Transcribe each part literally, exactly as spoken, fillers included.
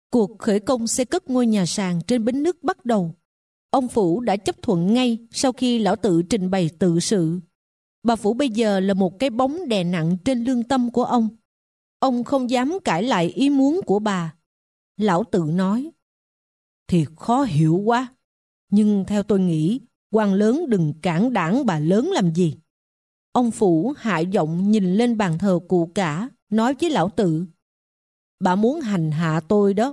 Cuộc khởi công xây cất ngôi nhà sàn trên bến nước bắt đầu. Ông Phủ đã chấp thuận ngay sau khi lão tự trình bày tự sự. Bà Phủ bây giờ là một cái bóng đè nặng trên lương tâm của ông. Ông không dám cãi lại ý muốn của bà. Lão tự nói: Thiệt khó hiểu quá, nhưng theo tôi nghĩ, quan lớn đừng cản đảng bà lớn làm gì. Ông Phủ hạ giọng nhìn lên bàn thờ cụ cả, nói với lão tự: Bà muốn hành hạ tôi đó.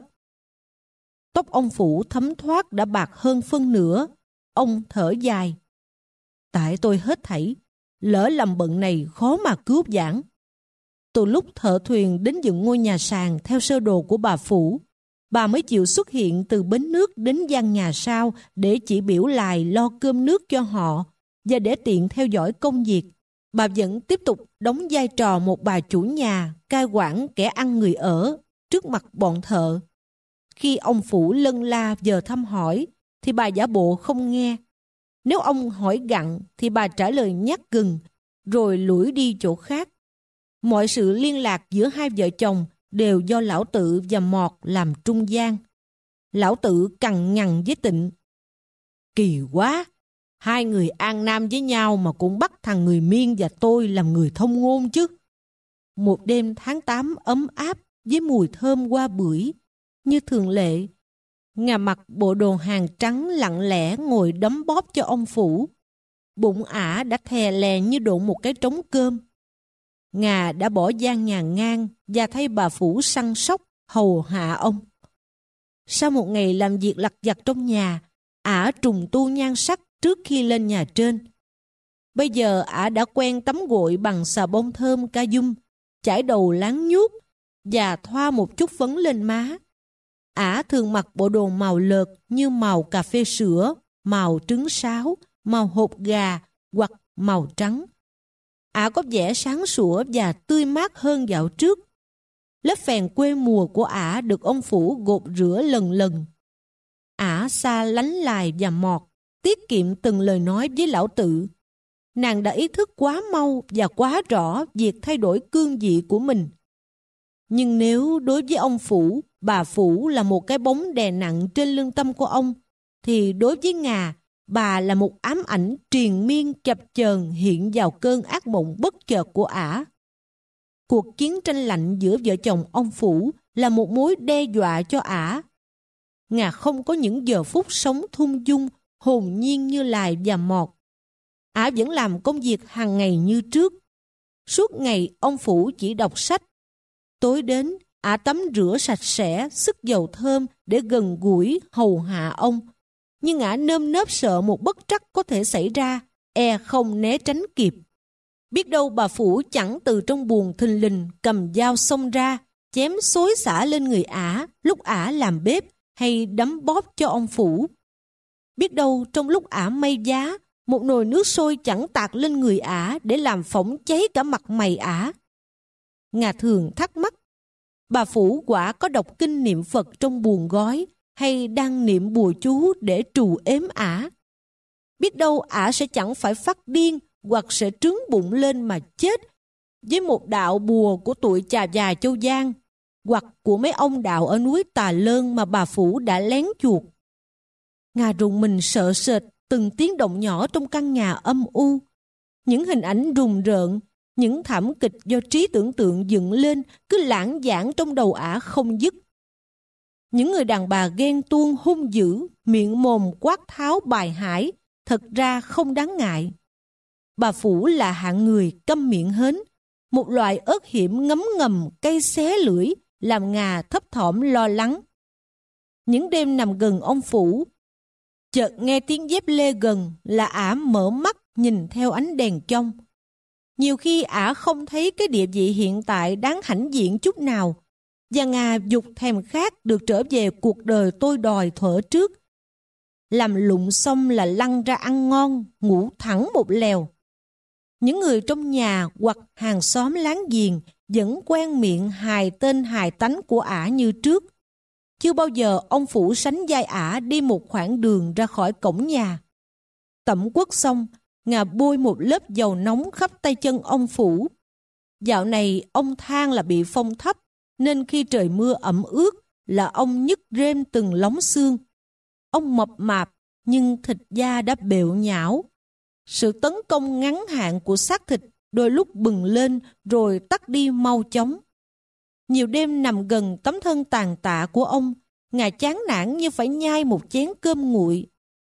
Tóc ông Phủ thấm thoát đã bạc hơn phân nửa. Ông thở dài: Tại tôi hết thảy, lỡ làm bận này khó mà cứu vãn. Từ lúc thợ thuyền đến dựng ngôi nhà sàn theo sơ đồ của bà Phủ, bà mới chịu xuất hiện từ bến nước đến gian nhà sau để chỉ biểu lại lo cơm nước cho họ, và để tiện theo dõi công việc, bà vẫn tiếp tục đóng vai trò một bà chủ nhà, cai quản kẻ ăn người ở trước mặt bọn thợ. Khi ông Phủ lân la giờ thăm hỏi, thì bà giả bộ không nghe. Nếu ông hỏi gặng, thì bà trả lời nhát gừng, rồi lủi đi chỗ khác. Mọi sự liên lạc giữa hai vợ chồng đều do lão tự và Mọt làm trung gian. Lão tự cằn nhằn với Tịnh: Kỳ quá, hai người an nam với nhau mà cũng bắt thằng người Miên và tôi làm người thông ngôn chứ. Một đêm tháng tám ấm áp với mùi thơm hoa bưởi, như thường lệ, Ngà mặc bộ đồ hàng trắng lặng lẽ ngồi đấm bóp cho ông Phủ. Bụng ả đã thè lè như độn một cái trống cơm. Ngà đã bỏ gian nhà ngang và thay bà Phủ săn sóc, hầu hạ ông. Sau một ngày làm việc lặt vặt trong nhà, ả trùng tu nhan sắc trước khi lên nhà trên. Bây giờ ả đã quen tắm gội bằng xà bông thơm ca dung, chải đầu láng nhuốc và thoa một chút phấn lên má. Ả thường mặc bộ đồ màu lợt như màu cà phê sữa, màu trứng sáo, màu hột gà hoặc màu trắng. Ả có vẻ sáng sủa và tươi mát hơn dạo trước. Lớp phèn quê mùa của ả được ông Phủ gột rửa lần lần. Ả xa lánh Lài và Mọt, tiết kiệm từng lời nói với lão tự. Nàng đã ý thức quá mau và quá rõ việc thay đổi cương vị của mình. Nhưng nếu đối với ông Phủ, bà Phủ là một cái bóng đè nặng trên lương tâm của ông, thì đối với Ngà, bà là một ám ảnh triền miên chập chờn hiện vào cơn ác mộng bất chợt của ả. Cuộc chiến tranh lạnh giữa vợ chồng ông Phủ là một mối đe dọa cho ả. Ngà không có những giờ phút sống thung dung, hồn nhiên như Lài và Mọt. Ả vẫn làm công việc hàng ngày như trước. Suốt ngày ông Phủ chỉ đọc sách. Tối đến, ả tắm rửa sạch sẽ, sức dầu thơm để gần gũi hầu hạ ông. Nhưng ả nơm nớp sợ một bất trắc có thể xảy ra, e không né tránh kịp. Biết đâu bà Phủ chẳng từ trong buồng thình lình cầm dao xông ra, chém xối xả lên người ả lúc ả làm bếp hay đấm bóp cho ông Phủ. Biết đâu trong lúc ả may giá, một nồi nước sôi chẳng tạt lên người ả để làm phỏng cháy cả mặt mày ả. Ngà thường thắc mắc, bà Phủ quả có đọc kinh niệm Phật trong buồng gói hay đang niệm bùa chú để trù ếm ả. Biết đâu ả sẽ chẳng phải phát điên hoặc sẽ trướng bụng lên mà chết với một đạo bùa của tụi chà già Châu Giang hoặc của mấy ông đạo ở núi Tà Lơn mà bà Phủ đã lén chuột. Ngà rùng mình sợ sệt từng tiếng động nhỏ trong căn nhà âm u. Những hình ảnh rùng rợn, những thảm kịch do trí tưởng tượng dựng lên cứ lãng vảng trong đầu ả không dứt. Những người đàn bà ghen tuông hung dữ, miệng mồm quát tháo bài hải, thật ra không đáng ngại. Bà Phủ là hạng người câm miệng hến, một loại ớt hiểm ngấm ngầm cay xé lưỡi, làm Ngà thấp thỏm lo lắng. Những đêm nằm gần ông Phủ, chợt nghe tiếng dép lê gần là ả mở mắt nhìn theo ánh đèn trong. Nhiều khi ả không thấy cái địa vị hiện tại đáng hãnh diện chút nào, và Ngà dục thèm khát được trở về cuộc đời tôi đòi thuở trước. Làm lụng xong là lăn ra ăn ngon, ngủ thẳng một lèo. Những người trong nhà hoặc hàng xóm láng giềng vẫn quen miệng hài tên hài tánh của ả như trước. Chưa bao giờ ông Phủ sánh vai ả đi một khoảng đường ra khỏi cổng nhà. Tẩm quất xong, Ngà bôi một lớp dầu nóng khắp tay chân ông Phủ. Dạo này ông than là bị phong thấp, nên khi trời mưa ẩm ướt, là ông nhức rêm từng lóng xương. Ông mập mạp nhưng thịt da đã bệu nhão. Sự tấn công ngắn hạn của xác thịt đôi lúc bừng lên rồi tắt đi mau chóng. Nhiều đêm nằm gần tấm thân tàn tạ của ông, Ngài chán nản như phải nhai một chén cơm nguội.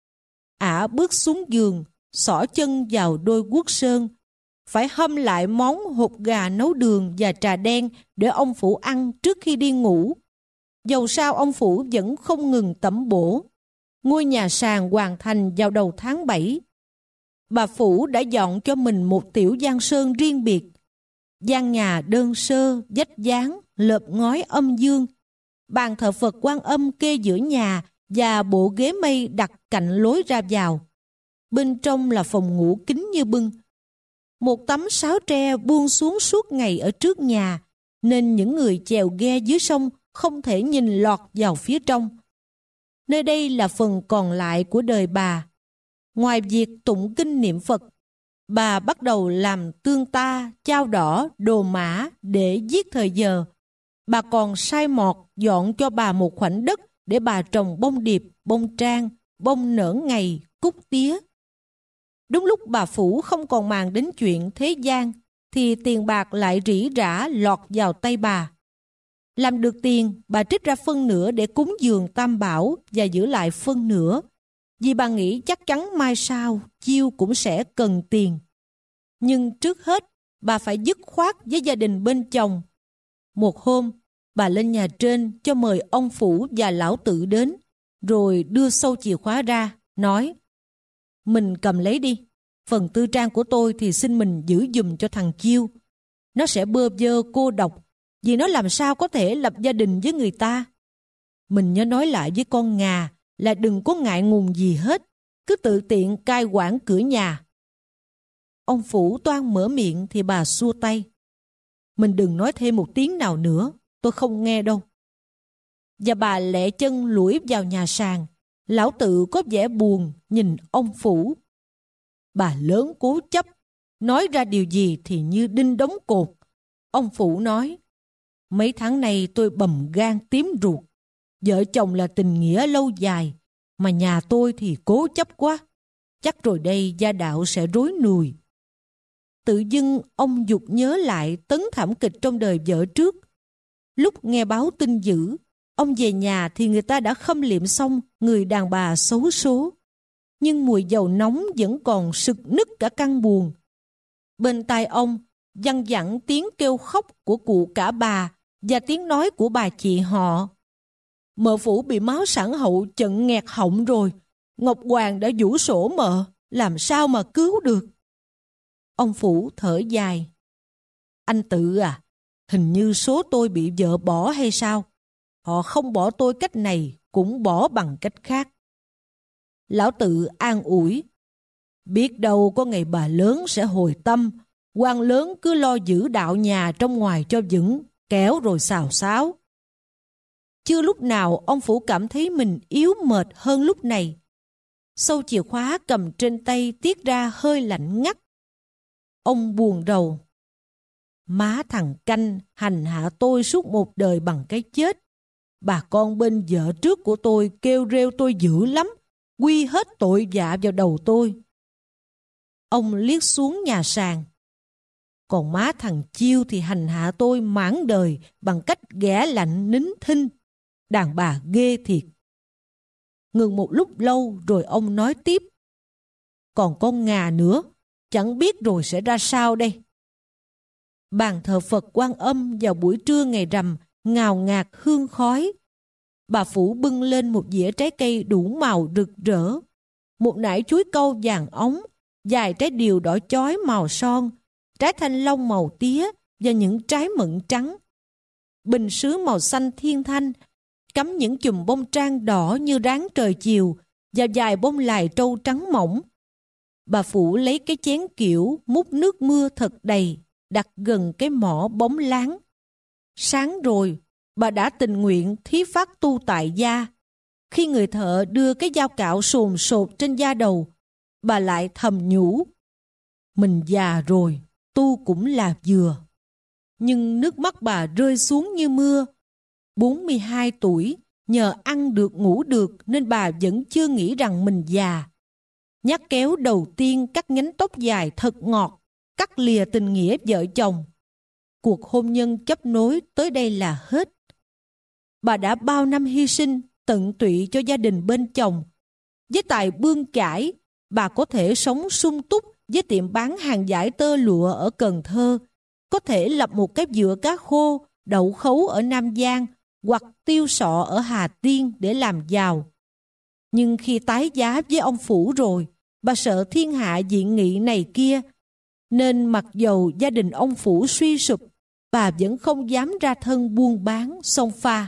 Ả bước xuống giường, xỏ chân vào đôi guốc sơn, phải hâm lại món hột gà nấu đường và trà đen để ông Phủ ăn trước khi đi ngủ. Dầu sao ông Phủ vẫn không ngừng tẩm bổ. Ngôi nhà sàn hoàn thành vào đầu tháng bảy. Bà Phủ đã dọn cho mình một tiểu gian sơn riêng biệt. Gian nhà đơn sơ, vách dán, lợp ngói âm dương. Bàn thờ Phật Quan Âm kê giữa nhà và bộ ghế mây đặt cạnh lối ra vào. Bên trong là phòng ngủ kín như bưng. Một tấm sáo tre buông xuống suốt ngày ở trước nhà, nên những người chèo ghe dưới sông không thể nhìn lọt vào phía trong. Nơi đây là phần còn lại của đời bà. Ngoài việc tụng kinh niệm Phật, bà bắt đầu làm tương ta, chao đỏ, đồ mã để giết thời giờ. Bà còn sai mọt dọn cho bà một khoảnh đất để bà trồng bông điệp, bông trang, bông nở ngày, cúc tía. Đúng lúc bà Phủ không còn màng đến chuyện thế gian, thì tiền bạc lại rỉ rả lọt vào tay bà. Làm được tiền, bà trích ra phân nửa để cúng dường Tam Bảo và giữ lại phân nửa, vì bà nghĩ chắc chắn mai sau chiêu cũng sẽ cần tiền. Nhưng trước hết, bà phải dứt khoát với gia đình bên chồng. Một hôm, bà lên nhà trên cho mời ông Phủ và lão tự đến, rồi đưa sâu chìa khóa ra, nói: "Mình cầm lấy đi, phần tư trang của tôi thì xin mình giữ giùm cho thằng Chiêu. Nó sẽ bơ vơ cô độc, vì nó làm sao có thể lập gia đình với người ta. Mình nhớ nói lại với con Ngà là đừng có ngại ngùng gì hết, cứ tự tiện cai quản cửa nhà." Ông Phủ toan mở miệng thì bà xua tay: "Mình đừng nói thêm một tiếng nào nữa, tôi không nghe đâu." Và bà lẹ chân lủi vào nhà sàn. Lão tự có vẻ buồn nhìn ông Phủ. Bà lớn cố chấp, nói ra điều gì thì như đinh đóng cột. Ông Phủ nói: "Mấy tháng nay tôi bầm gan tím ruột. Vợ chồng là tình nghĩa lâu dài, mà nhà tôi thì cố chấp quá. Chắc rồi đây gia đạo sẽ rối nùi." Tự dưng ông dục nhớ lại tấn thảm kịch trong đời vợ trước. Lúc nghe báo tin dữ, ông về nhà thì người ta đã khâm liệm xong người đàn bà xấu số. Nhưng mùi dầu nóng vẫn còn sực nức cả căn buồng. Bên tai ông văng vẳng tiếng kêu khóc của cụ cả bà và tiếng nói của bà chị họ: "Mợ Phủ bị máu sản hậu chận nghẹt họng rồi. Ngọc Hoàng đã vũ sổ mợ, làm sao mà cứu được?" Ông Phủ thở dài: "Anh Tự à, hình như số tôi bị vợ bỏ hay sao? Họ không bỏ tôi cách này cũng bỏ bằng cách khác." Lão Tự an ủi: "Biết đâu có ngày bà lớn sẽ hồi tâm. Quan lớn cứ lo giữ đạo nhà trong ngoài cho vững, kéo rồi xào xáo." Chưa lúc nào ông Phủ cảm thấy mình yếu mệt hơn lúc này. Sâu chìa khóa cầm trên tay tiết ra hơi lạnh ngắt. Ông buồn rầu: "Má thằng Canh hành hạ tôi suốt một đời bằng cái chết. Bà con bên vợ trước của tôi kêu rêu tôi dữ lắm, quy hết tội vạ vào đầu tôi." Ông liếc xuống nhà sàn: "Còn má thằng Chiêu thì hành hạ tôi mãn đời bằng cách ghẻ lạnh nín thinh. Đàn bà ghê thiệt." Ngừng một lúc lâu rồi ông nói tiếp: "Còn con Ngà nữa, chẳng biết rồi sẽ ra sao đây." Bàn thờ Phật Quan Âm vào buổi trưa ngày rằm ngào ngạt hương khói. Bà Phủ bưng lên một dĩa trái cây đủ màu rực rỡ, một nải chuối câu vàng óng, vài trái điều đỏ chói màu son, trái thanh long màu tía và những trái mận trắng. Bình sứ màu xanh thiên thanh cắm những chùm bông trang đỏ như ráng trời chiều và vài bông lài trâu trắng mỏng. Bà Phủ lấy cái chén kiểu múc nước mưa thật đầy, đặt gần cái mỏ bóng láng. Sáng rồi, bà đã tình nguyện thí phát tu tại gia. Khi người thợ đưa cái dao cạo sồn sột trên da đầu, bà lại thầm nhủ: "Mình già rồi, tu cũng là vừa." Nhưng nước mắt bà rơi xuống như mưa. bốn mươi hai tuổi, nhờ ăn được ngủ được nên bà vẫn chưa nghĩ rằng mình già. Nhát kéo đầu tiên cắt nhánh tóc dài thật ngọt, cắt lìa tình nghĩa vợ chồng. Cuộc hôn nhân chấp nối tới đây là hết. Bà đã bao năm hy sinh, tận tụy cho gia đình bên chồng. Với tài bươn chải, bà có thể sống sung túc với tiệm bán hàng vải tơ lụa ở Cần Thơ, có thể lập một cái vựa cá khô, đậu khấu ở Nam Giang hoặc tiêu sọ ở Hà Tiên để làm giàu. Nhưng khi tái giá với ông Phủ rồi, bà sợ thiên hạ dị nghị này kia, nên mặc dầu gia đình ông Phủ suy sụp, bà vẫn không dám ra thân buôn bán xông pha.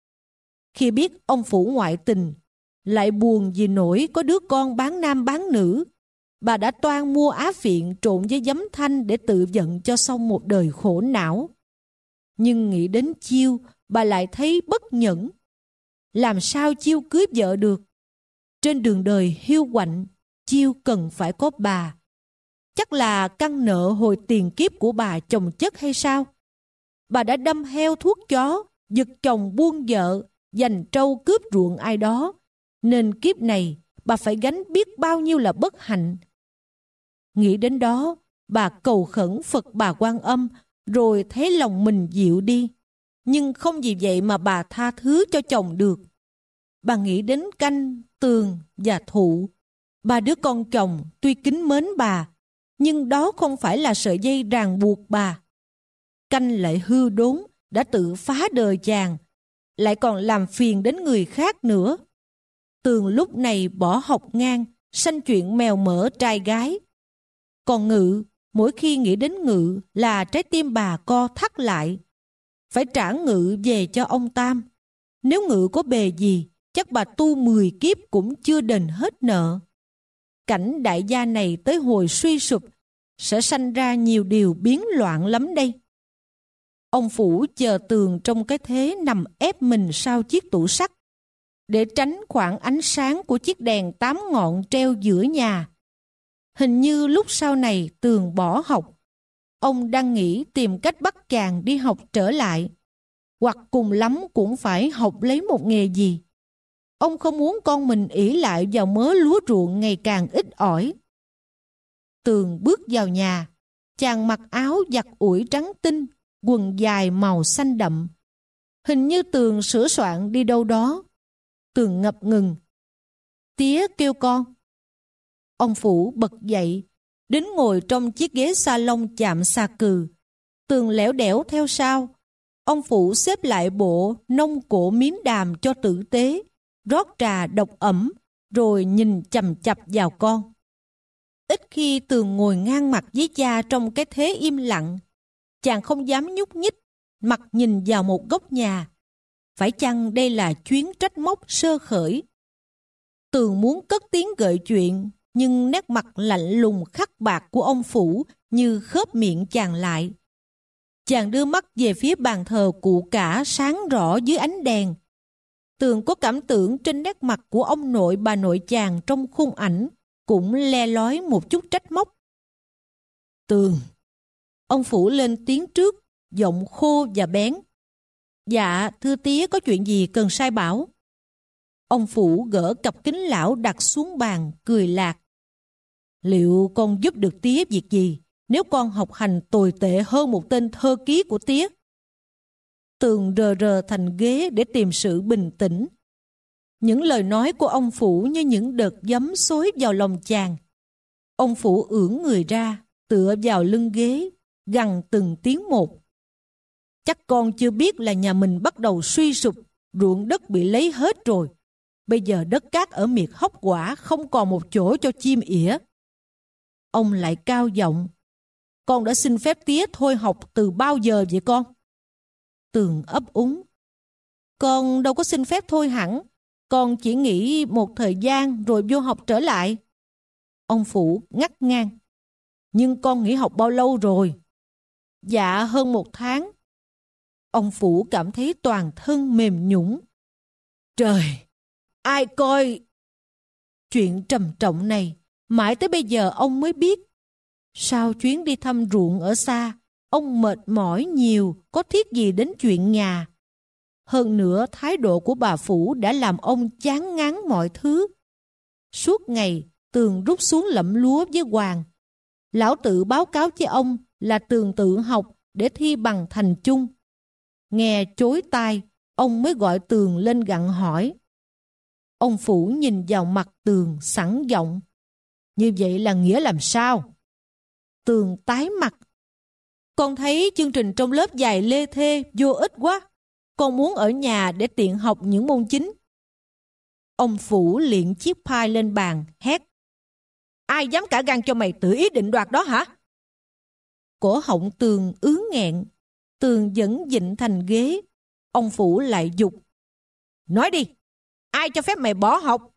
Khi biết ông Phủ ngoại tình, lại buồn vì nỗi có đứa con bán nam bán nữ, bà đã toan mua á phiện trộn với giấm thanh để tự vận cho xong một đời khổ não. Nhưng nghĩ đến Chiêu, bà lại thấy bất nhẫn. Làm sao Chiêu cưới vợ được? Trên đường đời hiu quạnh, Chiêu cần phải có bà. Chắc là căn nợ hồi tiền kiếp của bà chồng chất hay sao? Bà đã đâm heo thuốc chó, giật chồng buông vợ, giành trâu cướp ruộng ai đó, nên kiếp này bà phải gánh biết bao nhiêu là bất hạnh. Nghĩ đến đó, bà cầu khẩn Phật Bà Quan Âm, rồi thấy lòng mình dịu đi. Nhưng không vì vậy mà bà tha thứ cho chồng được. Bà nghĩ đến Canh, Tường và Thụ. Ba đứa con chồng tuy kính mến bà, nhưng đó không phải là sợi dây ràng buộc bà. Canh lại hư đốn, đã tự phá đời chàng, lại còn làm phiền đến người khác nữa. Tường lúc này bỏ học ngang, sanh chuyện mèo mỡ trai gái. Còn Ngự, mỗi khi nghĩ đến Ngự là trái tim bà co thắt lại. Phải trả Ngự về cho ông Tam. Nếu Ngự có bề gì, chắc bà tu mười kiếp cũng chưa đền hết nợ. Cảnh đại gia này tới hồi suy sụp, sẽ sanh ra nhiều điều biến loạn lắm đây. Ông Phủ chờ Tường trong cái thế nằm ép mình sau chiếc tủ sắt, để tránh khoảng ánh sáng của chiếc đèn tám ngọn treo giữa nhà. Hình như lúc sau này Tường bỏ học, ông đang nghĩ tìm cách bắt chàng đi học trở lại, hoặc cùng lắm cũng phải học lấy một nghề gì. Ông không muốn con mình ỷ lại vào mớ lúa ruộng ngày càng ít ỏi. Tường bước vào nhà, chàng mặc áo giặt ủi trắng tinh, quần dài màu xanh đậm. Hình như Tường sửa soạn đi đâu đó. Tường ngập ngừng. Tía kêu con. Ông Phủ bật dậy, đến ngồi trong chiếc ghế salon chạm xà cừ. Tường lẻo đẻo theo sau. Ông Phủ xếp lại bộ nông cổ miếng đàm cho tử tế, rót trà độc ẩm, rồi nhìn chằm chằm vào con. Ít khi Tường ngồi ngang mặt với cha trong cái thế im lặng. Chàng không dám nhúc nhích, mặt nhìn vào một góc nhà. Phải chăng đây là chuyến trách móc sơ khởi? Tường muốn cất tiếng gợi chuyện, nhưng nét mặt lạnh lùng khắc bạc của ông Phủ như khớp miệng chàng lại. Chàng đưa mắt về phía bàn thờ cụ cả sáng rõ dưới ánh đèn. Tường có cảm tưởng trên nét mặt của ông nội bà nội chàng trong khung ảnh cũng le lói một chút trách móc. Tường. Ông Phủ lên tiếng trước, giọng khô và bén. Dạ, thưa tía, có chuyện gì cần sai bảo? Ông Phủ gỡ cặp kính lão đặt xuống bàn, cười lạc. Liệu con giúp được tía việc gì nếu con học hành tồi tệ hơn một tên thơ ký của tía? Tường rờ rờ thành ghế để tìm sự bình tĩnh. Những lời nói của ông Phủ như những đợt giấm xối vào lòng chàng. Ông Phủ ưỡn người ra, tựa vào lưng ghế, gằn từng tiếng một. Chắc con chưa biết là nhà mình bắt đầu suy sụp, ruộng đất bị lấy hết rồi. Bây giờ đất cát ở miệt Hóc Quả không còn một chỗ cho chim ỉa. Ông lại cao giọng. Con đã xin phép tía thôi học từ bao giờ vậy con? Tường ấp úng. Con đâu có xin phép thôi hẳn. Con chỉ nghỉ một thời gian rồi vô học trở lại. Ông Phủ ngắt ngang. Nhưng con nghỉ học bao lâu rồi? Dạ hơn một tháng. Ông Phủ cảm thấy toàn thân mềm nhũn. Trời, ai coi... Chuyện trầm trọng này, mãi tới bây giờ ông mới biết. Sau chuyến đi thăm ruộng ở xa, ông mệt mỏi nhiều, có thiết gì đến chuyện nhà. Hơn nữa, thái độ của bà Phủ đã làm ông chán ngán mọi thứ. Suốt ngày, Tường rút xuống lẫm lúa với Hoàng. Lão tự báo cáo với ông là Tường tự học để thi bằng thành chung. Nghe chối tai, ông mới gọi Tường lên gặng hỏi. Ông Phủ nhìn vào mặt Tường sẵn giọng. Như vậy là nghĩa làm sao? Tường tái mặt. Con thấy chương trình trong lớp dài lê thê, vô ích quá. Con muốn ở nhà để tiện học những môn chính. Ông Phủ liệng chiếc pie lên bàn, hét. Ai dám cả gan cho mày tự ý định đoạt đó hả? Cổ họng Tường ứ nghẹn. Tường vẫn dịnh thành ghế. Ông Phủ lại giục. Nói đi, ai cho phép mày bỏ học?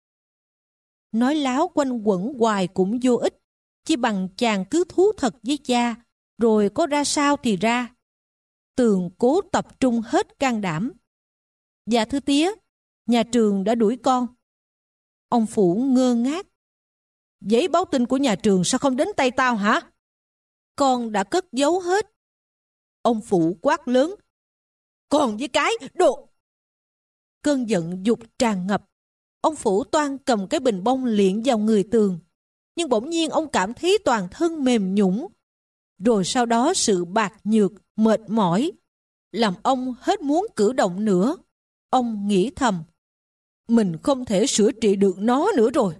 Nói láo quanh quẩn hoài cũng vô ích. Chỉ bằng chàng cứ thú thật với cha, rồi có ra sao thì ra. Tường cố tập trung hết can đảm. Dạ thưa tía, nhà trường đã đuổi con. Ông Phủ ngơ ngác. Giấy báo tin của nhà trường sao không đến tay tao hả? Con đã cất giấu hết. Ông Phủ quát lớn. Còn với cái đồ. Cơn giận dục tràn ngập. Ông Phủ toan cầm cái bình bông liệng vào người Tường. Nhưng bỗng nhiên ông cảm thấy toàn thân mềm nhũn. Rồi sau đó sự bạc nhược, mệt mỏi làm ông hết muốn cử động nữa. Ông nghĩ thầm. Mình không thể sửa trị được nó nữa rồi.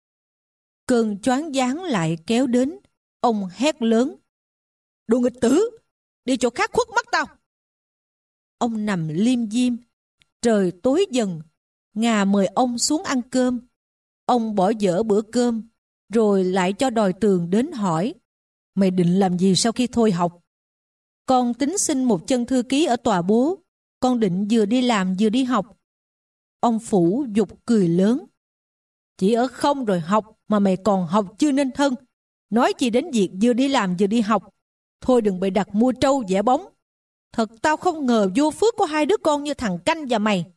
Cơn choáng váng lại kéo đến. Ông hét lớn. Đồ nghịch tử, đi chỗ khác khuất mắt tao. Ông nằm liêm diêm. Trời tối dần. Ngà mời ông xuống ăn cơm. Ông bỏ dở bữa cơm, rồi lại cho đòi Tường đến hỏi. Mày định làm gì sau khi thôi học? Con tính xin một chân thư ký ở tòa bố. Con định vừa đi làm vừa đi học. Ông Phủ giục cười lớn. Chỉ ở không rồi học mà mày còn học chưa nên thân. Nói chi đến việc vừa đi làm vừa đi học. Thôi đừng bày đặt mua trâu vẽ bóng. Thật tao không ngờ vô phước có hai đứa con như thằng Canh và mày.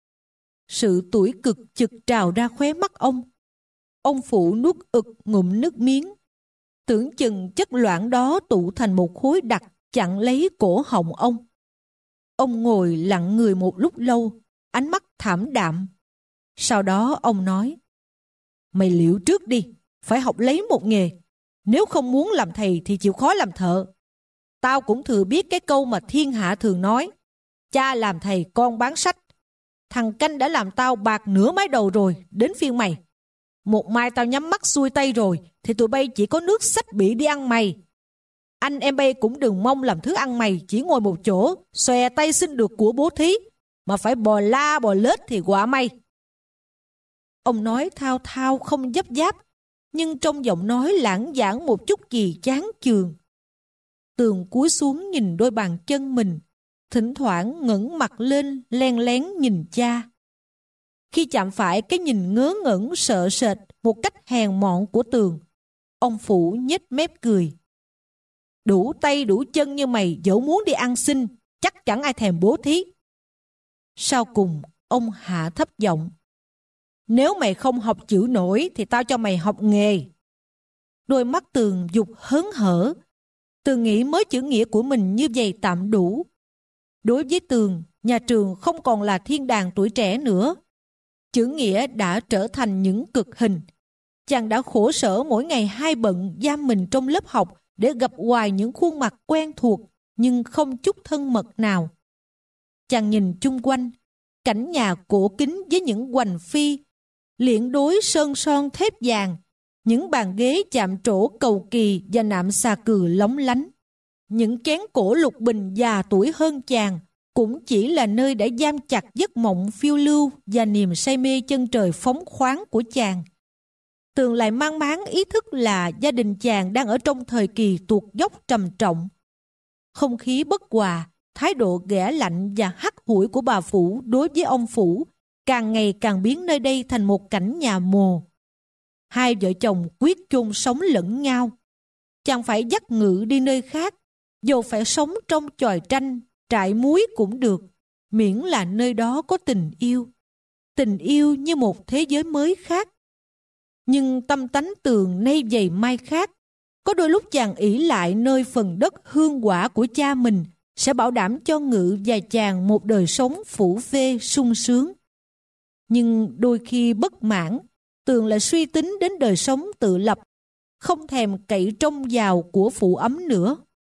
Sự tủi cực chực trào ra khóe mắt ông. Ông Phủ nuốt ực ngụm nước miếng. Tưởng chừng chất loãng đó tụ thành một khối đặc chặn lấy cổ họng ông. Ông ngồi lặng người một lúc lâu, ánh mắt thảm đạm. Sau đó ông nói. Mày liệu trước đi, phải học lấy một nghề. Nếu không muốn làm thầy thì chịu khó làm thợ. Tao cũng thừa biết cái câu mà thiên hạ thường nói. Cha làm thầy con bán sách. Thằng Canh đã làm tao bạc nửa mái đầu rồi, đến phiên mày. Một mai tao nhắm mắt xuôi tay rồi thì tụi bay chỉ có nước xách bị đi ăn mày. Anh em bay cũng đừng mong làm thứ ăn mày chỉ ngồi một chỗ, xòe tay xin được của bố thí, mà phải bò la bò lết thì quả may. Ông nói thao thao không dấp giáp, nhưng trong giọng nói lãng giảng một chút gì chán chường. Tường cúi xuống nhìn đôi bàn chân mình, thỉnh thoảng ngẩng mặt lên len lén nhìn cha. Khi chạm phải cái nhìn ngớ ngẩn sợ sệt một cách hèn mọn của Tường, ông Phủ nhếch mép cười. Đủ tay đủ chân như mày dẫu muốn đi ăn xin, chắc chẳng ai thèm bố thí. Sau cùng, ông hạ thấp giọng. Nếu mày không học chữ nổi thì tao cho mày học nghề. Đôi mắt Tường dục hớn hở. Tường nghĩ mới chữ nghĩa của mình như vậy tạm đủ. Đối với Tường, nhà trường không còn là thiên đàng tuổi trẻ nữa. Chữ nghĩa đã trở thành những cực hình. Chàng đã khổ sở mỗi ngày hai bận giam mình trong lớp học để gặp hoài những khuôn mặt quen thuộc nhưng không chút thân mật nào. Chàng nhìn chung quanh, cảnh nhà cổ kính với những hoành phi, liễn đối sơn son thép vàng, những bàn ghế chạm trổ cầu kỳ và nạm xà cừ lóng lánh. Những chén cổ lục bình già tuổi hơn chàng cũng chỉ là nơi để giam chặt giấc mộng phiêu lưu và niềm say mê chân trời phóng khoáng của chàng. Tường lại mang máng ý thức là gia đình chàng đang ở trong thời kỳ tuột dốc trầm trọng. Không khí bất hòa, thái độ ghẻ lạnh và hắt hủi của bà Phủ đối với ông Phủ càng ngày càng biến nơi đây thành một cảnh nhà mồ. Hai vợ chồng quyết chung sống lẫn nhau. Chàng phải dắt ngự đi nơi khác, dù phải sống trong chòi tranh, trại muối cũng được, miễn là nơi đó có tình yêu. Tình yêu như một thế giới mới khác. Nhưng tâm tánh Tường nay vầy mai khác. Có đôi lúc chàng ỷ lại nơi phần đất hương quả của cha mình sẽ bảo đảm cho Ngự và chàng một đời sống phủ phê sung sướng. Nhưng đôi khi bất mãn, Tường lại suy tính đến đời sống tự lập, không thèm cậy trông vào của phụ ấm nữa.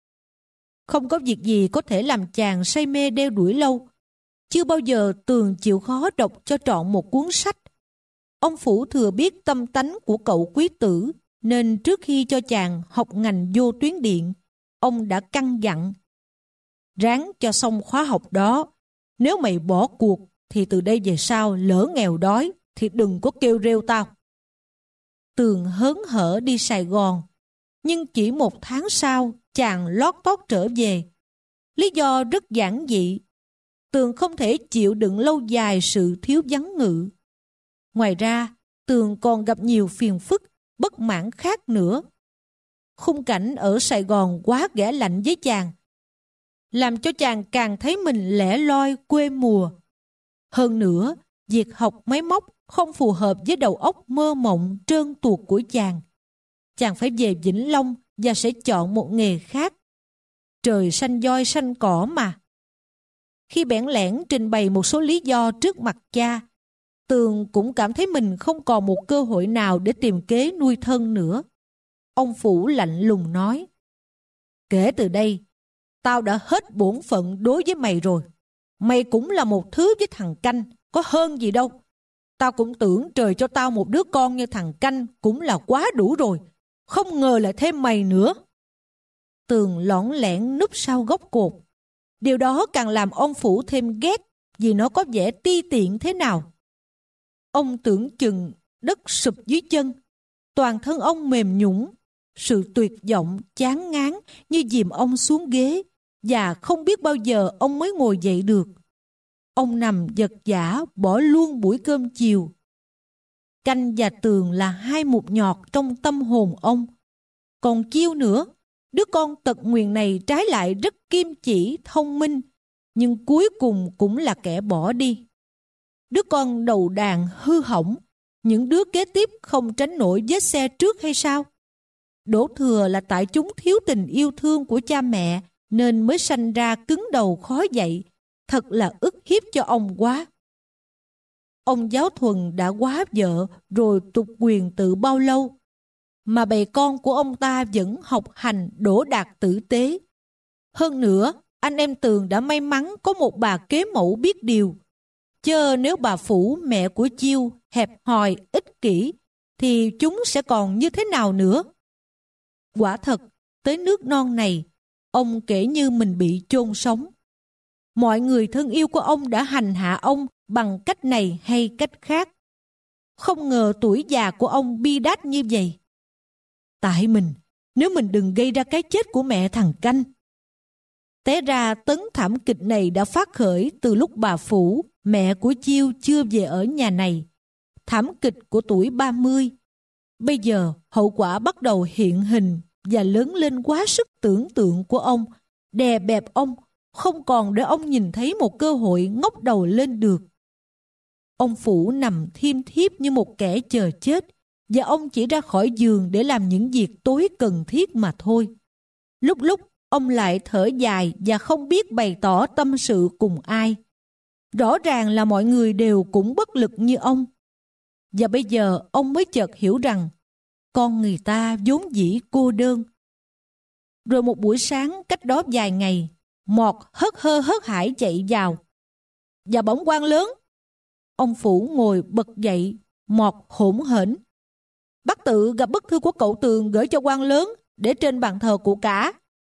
Không có việc gì có thể làm chàng say mê đeo đuổi lâu. Chưa bao giờ Tường chịu khó đọc cho trọn một cuốn sách. Ông Phủ thừa biết tâm tánh của cậu quý tử, nên trước khi cho chàng học ngành vô tuyến điện, ông đã căn dặn: ráng cho xong khóa học đó. Nếu mày bỏ cuộc thì từ đây về sau lỡ nghèo đói thì đừng có kêu rêu tao. Tường hớn hở đi Sài Gòn, nhưng chỉ một tháng sau chàng lót tót trở về. Lý do rất giản dị: Tường không thể chịu đựng lâu dài sự thiếu vắng Ngự. Ngoài ra, Tường còn gặp nhiều phiền phức, bất mãn khác nữa. Khung cảnh ở Sài Gòn quá ghẻ lạnh với chàng, làm cho chàng càng thấy mình lẻ loi quê mùa. Hơn nữa, việc học máy móc không phù hợp với đầu óc mơ mộng trơn tuột của chàng. Chàng phải về Vĩnh Long và sẽ chọn một nghề khác. Trời xanh voi xanh cỏ mà. Khi bẽn lẽn trình bày một số lý do trước mặt cha, Tường cũng cảm thấy mình không còn một cơ hội nào để tìm kế nuôi thân nữa. Ông Phủ lạnh lùng nói: kể từ đây, tao đã hết bổn phận đối với mày rồi. Mày cũng là một thứ với thằng Canh, có hơn gì đâu. Tao cũng tưởng trời cho tao một đứa con như thằng Canh cũng là quá đủ rồi. Không ngờ lại thêm mày nữa. Tường lõng lẻn núp sau gốc cột. Điều đó càng làm ông Phủ thêm ghét, vì nó có vẻ ti tiện thế nào. Ông tưởng chừng đất sụp dưới chân, toàn thân ông mềm nhũn, sự tuyệt vọng chán ngán như dìm ông xuống ghế, và không biết bao giờ ông mới ngồi dậy được. Ông nằm vật vã bỏ luôn buổi cơm chiều. Canh và Tường là hai mụt nhọt trong tâm hồn ông. Còn Chiêu nữa, đứa con tật nguyền này trái lại rất kim chỉ, thông minh, nhưng cuối cùng cũng là kẻ bỏ đi. Đứa con đầu đàn hư hỏng, những đứa kế tiếp không tránh nổi vết xe trước hay sao? Đổ thừa là tại chúng thiếu tình yêu thương của cha mẹ nên mới sanh ra cứng đầu khó dậy. Thật là ức hiếp cho ông quá. Ông Giáo Thuần đã quá vợ rồi tục quyền tự bao lâu, mà bầy con của ông ta vẫn học hành đỗ đạt tử tế. Hơn nữa, anh em Tường đã may mắn có một bà kế mẫu biết điều. Chớ nếu bà Phủ, mẹ của Chiêu, hẹp hòi, ích kỷ, thì chúng sẽ còn như thế nào nữa? Quả thật, tới nước non này, ông kể như mình bị chôn sống. Mọi người thân yêu của ông đã hành hạ ông bằng cách này hay cách khác. Không ngờ tuổi già của ông bi đát như vậy. Tại mình, nếu mình đừng gây ra cái chết của mẹ thằng Canh. Té ra tấn thảm kịch này đã phát khởi từ lúc bà Phủ, mẹ của Chiêu chưa về ở nhà này. Thảm kịch của tuổi ba mươi. Bây giờ hậu quả bắt đầu hiện hình và lớn lên quá sức tưởng tượng của ông, đè bẹp ông, không còn để ông nhìn thấy một cơ hội ngóc đầu lên được. Ông Phủ nằm thiêm thiếp như một kẻ chờ chết, và ông chỉ ra khỏi giường để làm những việc tối cần thiết mà thôi. Lúc lúc ông lại thở dài và không biết bày tỏ tâm sự cùng ai. Rõ ràng là mọi người đều cũng bất lực như ông. Và bây giờ ông mới chợt hiểu rằng con người ta vốn dĩ cô đơn. Rồi một buổi sáng cách đó vài ngày, Mọt hớt hơ hớt hải chạy vào. Và bỗng quan lớn. Ông Phủ ngồi bật dậy, Mọt hỗn hển: Bác Tự gặp bức thư của cậu Tường gửi cho quan lớn để trên bàn thờ cụ cả.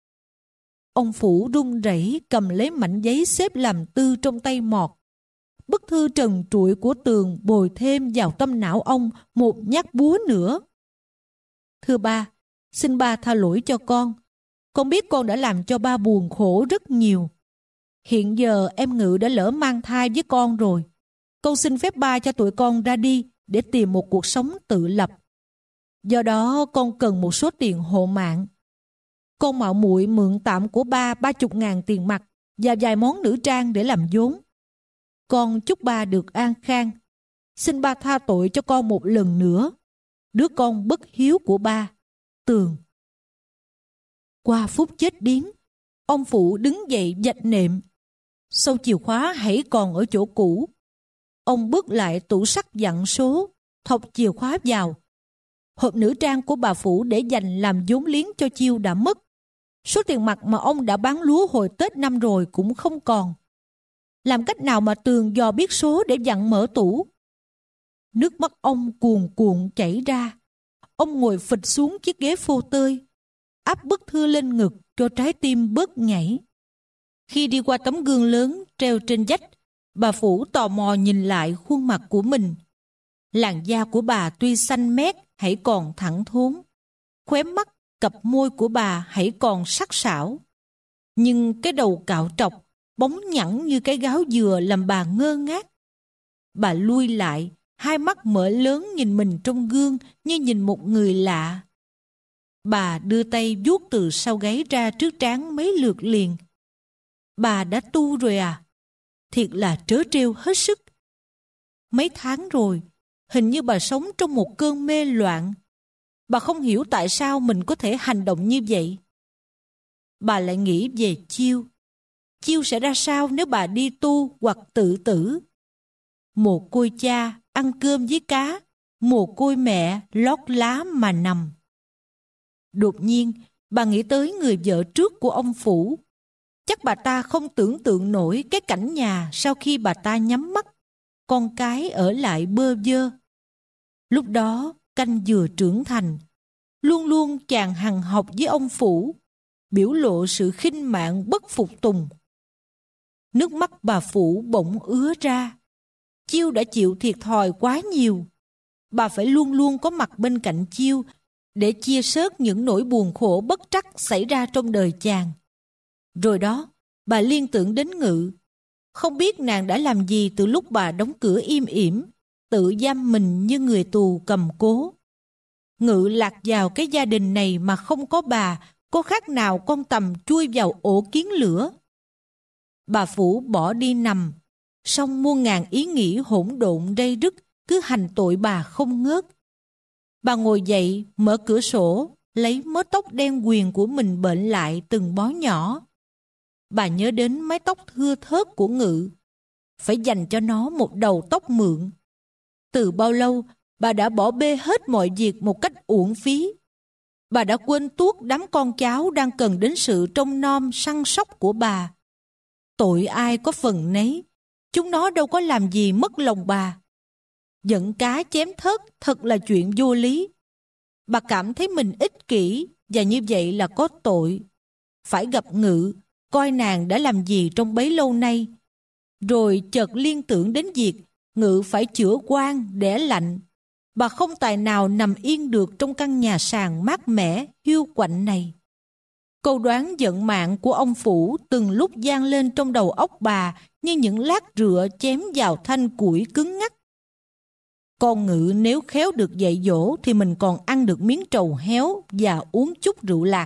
Ông Phủ run rẩy cầm lấy mảnh giấy xếp làm tư trong tay Mọt. Bức thư trần trụi của Tường bồi thêm vào tâm não ông một nhát búa nữa. Thưa ba, xin ba tha lỗi cho con. Con biết con đã làm cho ba buồn khổ rất nhiều. Hiện giờ em Ngự đã lỡ mang thai với con rồi. Con xin phép ba cho tụi con ra đi để tìm một cuộc sống tự lập. Do đó con cần một số tiền hộ mạng. Con mạo muội mượn tạm của ba ba chục ngàn tiền mặt và vài món nữ trang để làm vốn. Con chúc ba được an khang. Xin ba tha tội cho con một lần nữa. Đứa con bất hiếu của ba, Tường. Qua phút chết điếng, Ông Phủ đứng dậy vạch nệm. Sâu chìa khóa hãy còn ở chỗ cũ. Ông bước lại tủ sắt dặn số, thọc chìa khóa vào. Hộp nữ trang của bà Phủ để dành làm vốn liếng cho Chiêu đã mất. Số tiền mặt mà ông đã bán lúa hồi Tết năm rồi cũng không còn. Làm cách nào mà Tường dò biết số để dặn mở tủ? Nước mắt ông cuồn cuộn chảy ra. Ông ngồi phịch xuống chiếc ghế phô tơi, áp bức thư lên ngực cho trái tim bớt nhảy. Khi đi qua tấm gương lớn treo trên vách, bà Phủ tò mò nhìn lại khuôn mặt của mình. Làn da của bà tuy xanh mét hãy còn thẳng thắn, khóe mắt, cặp môi của bà hãy còn sắc sảo. Nhưng cái đầu cạo trọc, bóng nhẵn như cái gáo dừa làm bà ngơ ngác. Bà lui lại, hai mắt mở lớn nhìn mình trong gương như nhìn một người lạ. Bà đưa tay vuốt từ sau gáy ra trước trán mấy lượt liền. Bà đã tu rồi à? Thiệt là trớ trêu hết sức. Mấy tháng rồi, hình như bà sống trong một cơn mê loạn. Bà không hiểu tại sao mình có thể hành động như vậy. Bà lại nghĩ về Chiêu. Chiêu sẽ ra sao nếu bà đi tu hoặc tự tử? Mồ côi cha ăn cơm với cá, mồ côi mẹ lót lá mà nằm. Đột nhiên, bà nghĩ tới người vợ trước của ông Phủ. Chắc bà ta không tưởng tượng nổi cái cảnh nhà sau khi bà ta nhắm mắt, con cái ở lại bơ vơ. Lúc đó, Canh vừa trưởng thành. Luôn luôn chàng hằn học với ông Phủ, biểu lộ sự khinh mạng bất phục tùng. Nước mắt bà Phủ bỗng ứa ra. Chiêu đã chịu thiệt thòi quá nhiều. Bà phải luôn luôn có mặt bên cạnh Chiêu để chia sớt những nỗi buồn khổ bất trắc xảy ra trong đời chàng. Rồi đó, bà liên tưởng đến Ngự. Không biết nàng đã làm gì từ lúc bà đóng cửa im ỉm, tự giam mình như người tù cầm cố. Ngự lạc vào cái gia đình này mà không có bà, có khác nào con tằm chui vào ổ kiến lửa. Bà Phủ bỏ đi nằm, song muôn ngàn ý nghĩ hỗn độn day dứt cứ hành tội bà không ngớt. Bà ngồi dậy, mở cửa sổ, lấy mớ tóc đen quyền của mình bệnh lại từng bó nhỏ. Bà nhớ đến mái tóc thưa thớt của Ngự, phải dành cho nó một đầu tóc mượn. Từ bao lâu, bà đã bỏ bê hết mọi việc một cách uổng phí. Bà đã quên tuốt đám con cháu đang cần đến sự trông nom săn sóc của bà. Tội ai có phần nấy, chúng nó đâu có làm gì mất lòng bà. Giận cá chém thớt thật là chuyện vô lý. Bà cảm thấy mình ích kỷ và như vậy là có tội. Phải gặp Ngự, coi nàng đã làm gì trong bấy lâu nay. Rồi chợt liên tưởng đến việc Ngự phải chữa quan đẻ lạnh. Bà không tài nào nằm yên được trong căn nhà sàn mát mẻ, hiu quạnh này. Câu đoán vận mạng của ông Phủ từng lúc vang lên trong đầu óc bà như những lát rựa chém vào thanh củi cứng ngắc. Con Ngự nếu khéo được dạy dỗ thì mình còn ăn được miếng trầu héo và uống chút rượu lạc.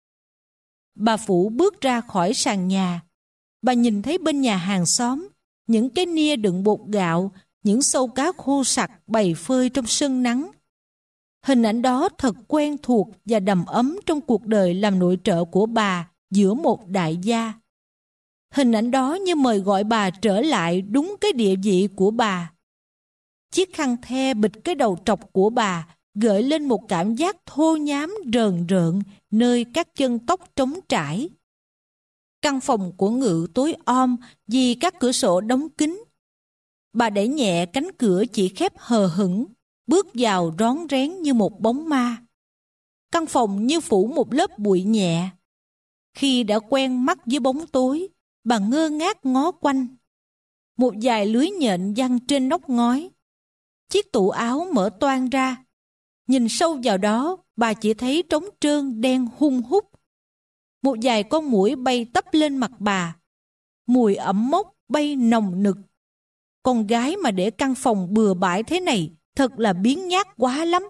Bà Phủ bước ra khỏi sàn nhà. Bà nhìn thấy bên nhà hàng xóm những cái nia đựng bột gạo, những xâu cá khô sặc bày phơi trong sân nắng. Hình ảnh đó thật quen thuộc và đầm ấm trong cuộc đời làm nội trợ của bà giữa một đại gia. Hình ảnh đó như mời gọi bà trở lại đúng cái địa vị của bà. Chiếc khăn the bịt cái đầu trọc của bà gợi lên một cảm giác thô nhám rờn rợn nơi các chân tóc trống trải. Căn phòng của Ngự tối om vì các cửa sổ đóng kín. Bà đẩy nhẹ cánh cửa chỉ khép hờ hững, bước vào rón rén như một bóng ma. Căn phòng như phủ một lớp bụi nhẹ. Khi đã quen mắt với bóng tối, bà ngơ ngác ngó quanh. Một vài lưới nhện giăng trên nóc ngói. Chiếc tủ áo mở toang ra. Nhìn sâu vào đó, bà chỉ thấy trống trơn đen hun hút. Một vài con muỗi bay tấp lên mặt bà. Mùi ẩm mốc bay nồng nực. Con gái mà để căn phòng bừa bãi thế này thật là biếng nhác quá lắm.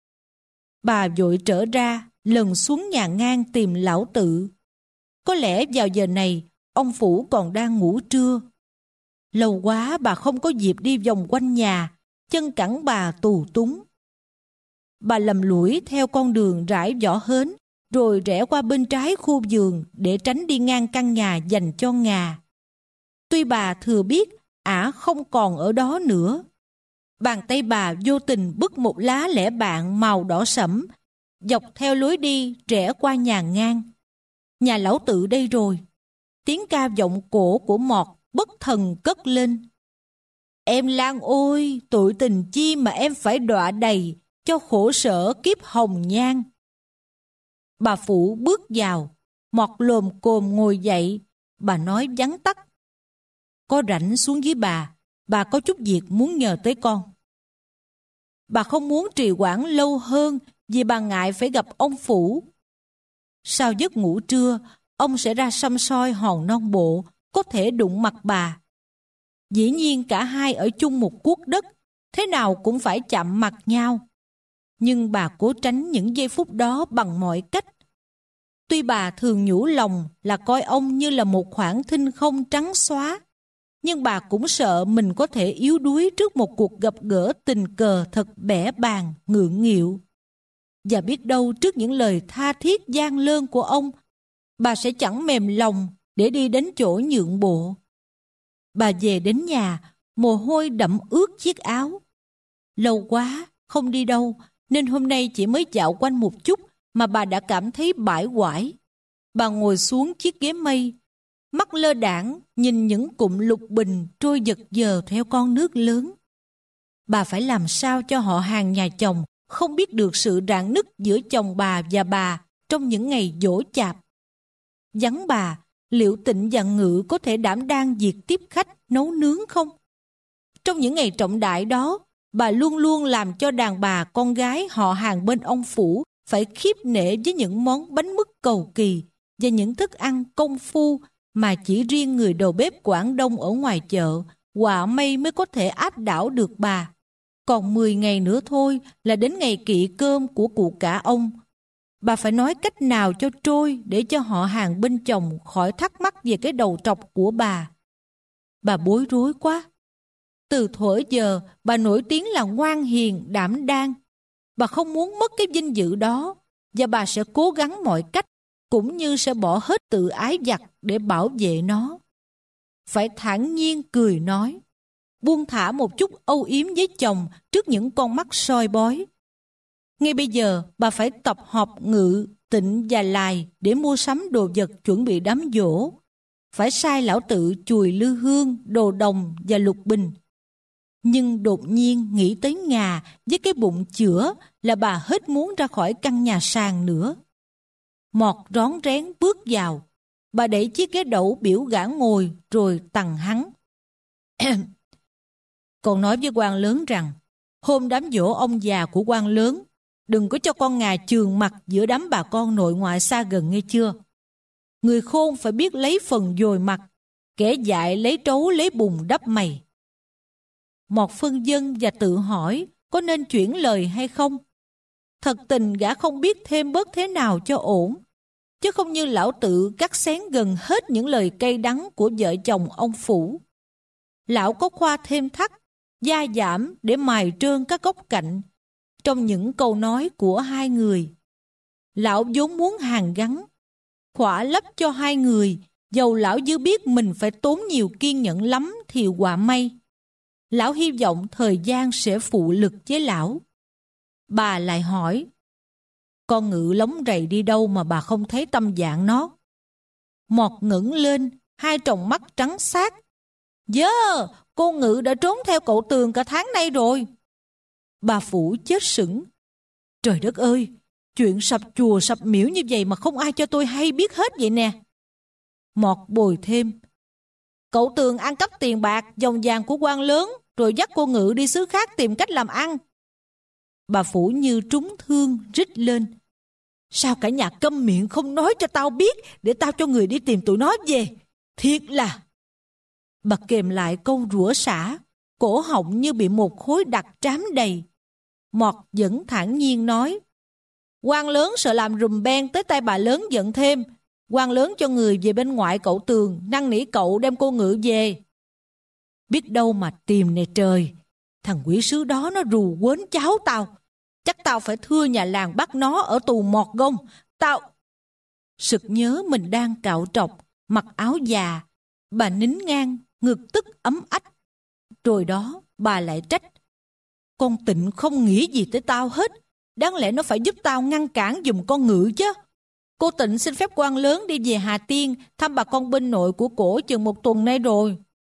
Bà vội trở ra, lần xuống nhà ngang tìm lão Tự. Có lẽ vào giờ này, ông Phủ còn đang ngủ trưa. Lâu quá bà không có dịp đi vòng quanh nhà, chân cẳng bà tù túng. Bà lầm lũi theo con đường rải vỏ hến, rồi rẽ qua bên trái khu vườn để tránh đi ngang căn nhà dành cho ngà. Tuy bà thừa biết ả không còn ở đó nữa. Bàn tay bà vô tình bứt một lá lẻ bạn màu đỏ sẫm, dọc theo lối đi rẽ qua nhà ngang. Nhà lão tự đây rồi. Tiếng ca vọng cổ của Mọt bất thần cất lên. Em Lan ôi, tội tình chi mà em phải đọa đầy cho khổ sở kiếp hồng nhan. Bà Phủ bước vào, Mọt lồm cồm ngồi dậy, bà nói vắn tắt. Có rảnh xuống dưới bà, bà có chút việc muốn nhờ tới con. Bà không muốn trì hoãn lâu hơn vì bà ngại phải gặp ông Phủ. Sau giấc ngủ trưa, ông sẽ ra săm soi hòn non bộ, có thể đụng mặt bà. Dĩ nhiên cả hai ở chung một cuốc đất, thế nào cũng phải chạm mặt nhau. Nhưng bà cố tránh những giây phút đó bằng mọi cách. Tuy bà thường nhủ lòng là coi ông như là một khoảng thinh không trắng xóa, nhưng bà cũng sợ mình có thể yếu đuối trước một cuộc gặp gỡ tình cờ thật bẽ bàng, ngượng nghịu. Và biết đâu trước những lời tha thiết gian lơn của ông, bà sẽ chẳng mềm lòng để đi đến chỗ nhượng bộ. Bà về đến nhà, mồ hôi đẫm ướt chiếc áo. Lâu quá, không đi đâu, nên hôm nay chỉ mới dạo quanh một chút mà bà đã cảm thấy bãi quải. Bà ngồi xuống chiếc ghế mây, mắt lơ đãng nhìn những cụm lục bình trôi giật giờ theo con nước lớn. Bà phải làm sao cho họ hàng nhà chồng không biết được sự rạn nứt giữa chồng bà và bà trong những ngày giỗ chạp. Vắng bà, liệu Tịnh và Ngự có thể đảm đang việc tiếp khách nấu nướng không? Trong những ngày trọng đại đó, bà luôn luôn làm cho đàn bà con gái họ hàng bên ông Phủ phải khiếp nể với những món bánh mứt cầu kỳ và những thức ăn công phu mà chỉ riêng người đầu bếp Quảng Đông ở ngoài chợ, họa may mới có thể áp đảo được bà. Còn mười ngày nữa thôi là đến ngày kỵ cơm của cụ cả ông. Bà phải nói cách nào cho trôi để cho họ hàng bên chồng khỏi thắc mắc về cái đầu trọc của bà. Bà bối rối quá. Từ thuở giờ, bà nổi tiếng là ngoan hiền, đảm đang. Bà không muốn mất cái vinh dự đó, và bà sẽ cố gắng mọi cách, cũng như sẽ bỏ hết tự ái vặt để bảo vệ nó. Phải thản nhiên cười nói, buông thả một chút âu yếm với chồng trước những con mắt soi bói. Ngay bây giờ, bà phải tập họp Ngự, Tịnh và Lài để mua sắm đồ vật chuẩn bị đám giỗ. Phải sai lão tự chùi lư hương, đồ đồng và lục bình. Nhưng đột nhiên nghĩ tới Ngà với cái bụng chữa là bà hết muốn ra khỏi căn nhà sàn nữa. Mọt rón rén bước vào. Bà đẩy chiếc ghế đẩu biểu gã ngồi rồi tằng hắn. Còn nói với quan lớn rằng hôm đám giỗ ông già của quan lớn, đừng có cho con Ngà chườn mặt giữa đám bà con nội ngoại xa gần nghe chưa. Người khôn phải biết lấy phần dồi mặt, kẻ dại lấy trấu lấy bùn đắp mày. Mọt phân dân và tự hỏi có nên chuyển lời hay không. Thật tình gã không biết thêm bớt thế nào cho ổn, chứ không như lão tự cắt xén gần hết những lời cay đắng của vợ chồng ông Phủ. Lão có khoa thêm thắt, gia giảm để mài trơn các góc cạnh trong những câu nói của hai người. Lão vốn muốn hàn gắn, khỏa lấp cho hai người, dầu lão dư biết mình phải tốn nhiều kiên nhẫn lắm thì họa may. Lão hy vọng thời gian sẽ phụ lực với lão. Bà lại hỏi, con Ngự lóng rầy đi đâu mà bà không thấy tâm dạng nó? Mọt ngẩng lên, hai tròng mắt trắng xác. Dơ, cô Ngự đã trốn theo cậu Tường cả tháng nay rồi. Bà Phủ chết sững. Trời đất ơi, chuyện sập chùa sập miễu như vậy mà không ai cho tôi hay biết hết vậy nè. Mọt bồi thêm, cậu Tường ăn cắp tiền bạc, vòng vàng của quan lớn, rồi dắt cô Ngự đi xứ khác tìm cách làm ăn. Bà Phủ như trúng thương rít lên. Sao cả nhà câm miệng không nói cho tao biết để tao cho người đi tìm tụi nó về? Thiệt là... Bà kèm lại câu rủa xả, cổ họng như bị một khối đặc trám đầy. Mọt vẫn thản nhiên nói, quan lớn sợ làm rùm beng tới tay bà lớn giận thêm. Quan lớn cho người về bên ngoại cậu Tường, năn nỉ cậu đem cô Ngự về. Biết đâu mà tìm nè trời, thằng quỷ sứ đó nó rù quến cháu tao. Chắc tao phải thưa nhà làng bắt nó ở tù Mọt Gông. Tao... Sực nhớ mình đang cạo trọc, mặc áo già. Bà nín ngang, ngực tức ấm ách. Rồi đó, bà lại trách. Con Tịnh không nghĩ gì tới tao hết. Đáng lẽ nó phải giúp tao ngăn cản giùm con Ngự chứ. Cô Tịnh xin phép quan lớn đi về Hà Tiên thăm bà con bên nội của cổ chừng một tuần nay rồi.